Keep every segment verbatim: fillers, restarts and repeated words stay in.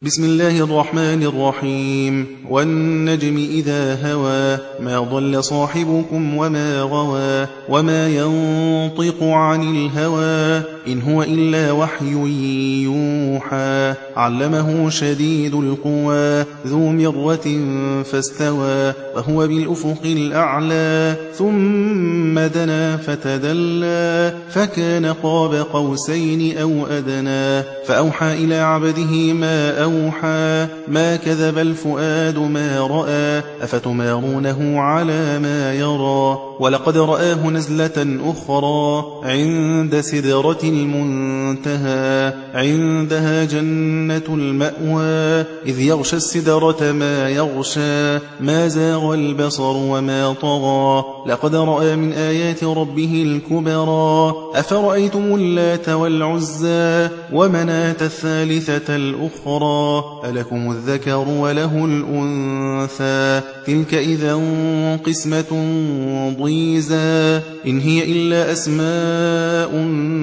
بسم الله الرحمن الرحيم والنجم إذا هوى ما ضل صاحبكم وما غوى وما ينطق عن الهوى إن هو إلا وحي يوحى علمه شديد القوى ذو مرة فاستوى وهو بالأفق الأعلى ثم دنا فتدلى فكان قاب قوسين أو أدنى فأوحى إلى عبده ما أوحى ما كذب الفؤاد ما رأى أفتمارونه على ما يرى ولقد رآه نزلة أخرى عند سدرة المنتهى عندها جنة المأوى إذ يغشى السدرة ما يغشى ما زاغ البصر وما طغى لقد رأى من آيات ربه الكبرى أفرأيتم اللات والعزى ومناة الثالثة الأخرى ألكم الذكر وله الأنثى تلك إذا قسمة ضيزى إن هي إلا أسماء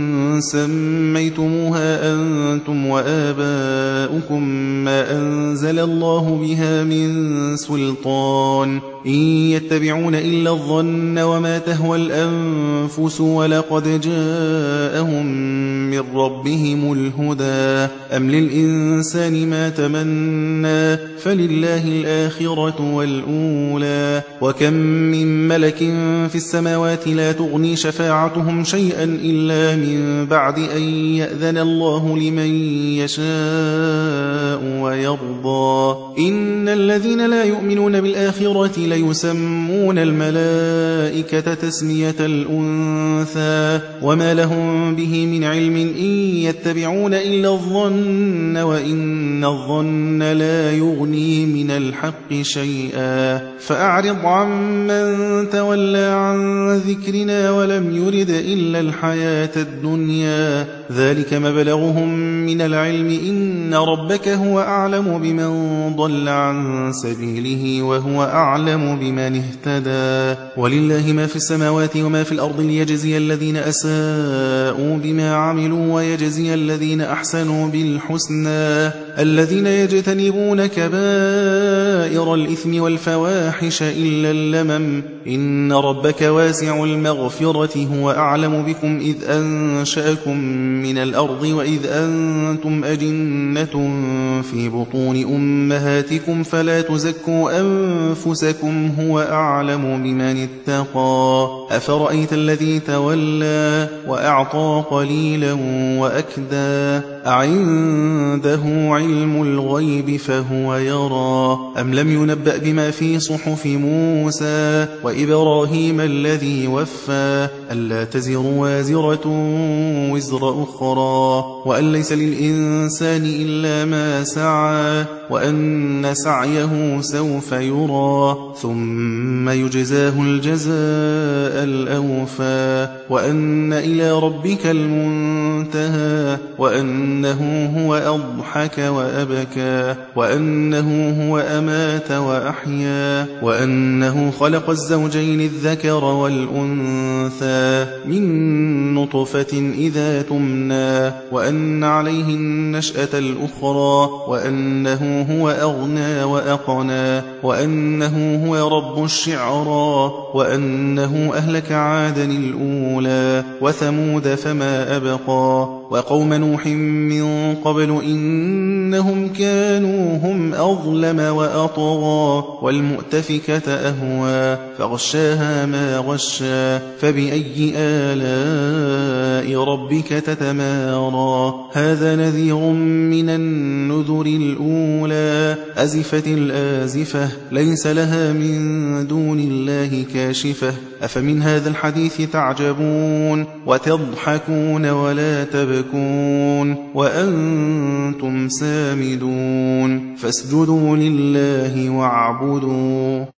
سميتموها أنتم وآباؤكم ما أنزل الله بها من سلطان إن يتبعون إلا الظن وما تهوى الأنفس ولقد جاءهم من ربهم الهدى أم للإنسان ما تمنى فلله الآخرة والأولى وكم من ملك في السماوات لا تغني شفاعتهم شيئا إلا من بعد أن يأذن الله لمن يشاء ويرضى إن الذين لا يؤمنون بالآخرة ليسمون الملائكة تسمية الأنثى وما لهم به من علم إن يتبعون إلا الظن وإن الظن لا يغني من الحق شيئا فأعرض عمن تولى عن ذكرنا ولم يرد إلا الحياة الدنيا ذلك مبلغهم من العلم إن ربك هو أعلم بمن ضل عن سبيله وهو أعلم بمن اهتدى ولله ما في السماوات وما في الأرض ليجزي الذين أساءوا بما عملوا ويجزي الذين أحسنوا بالحسنى الذين يجتنبون كبائر الإثم والفواحش إلا اللمم إن ربك واسع المغفرة هو أعلم بكم إذ أنشأكم من الأرض وإذ أنتم أجنة في بطون أمهاتكم فلا تزكوا أنفسكم هو أعلم بمن اتقى أفرأيت الذي تولى وأعطى قليلا وأكدى أعنده علم الغيب فهو يرى أم لم ينبأ بما في صحف موسى وإبراهيم الذي وفى ألا تزر وازرة وزر أخرى وأن ليس للإنسان إلا ما سعى وأن سعيه سوف يرى ثم يجزاه الجزاء الأوفى وأن إلى ربك المنتهى وأنه هو أضحك وأبكى وأنه هو أمات وأحيا وأنه خلق الزوجين الذكر والأنثى من نطفة إذا تمنى وأن عليه النشأة الأخرى وأنه هو أغنى وأقنى وأنه هو رب الشعرى وأنه أهلك عادا الأولى وثمود فما أبقى وقوم نوح من قبل إنهم كانوا هم أظلم وأطغى والمؤتفكة أهوى فغشاها ما غشى فبأي آلاء ربك تتمارى هذا نذير من النذر الأولى أزفت الآزفة ليس لها من دون الله كاشفة أفمن هذا الحديث تعجبون وتضحكون ولا تبكون وأنتم سامدون فاسجدوا لله واعبدوا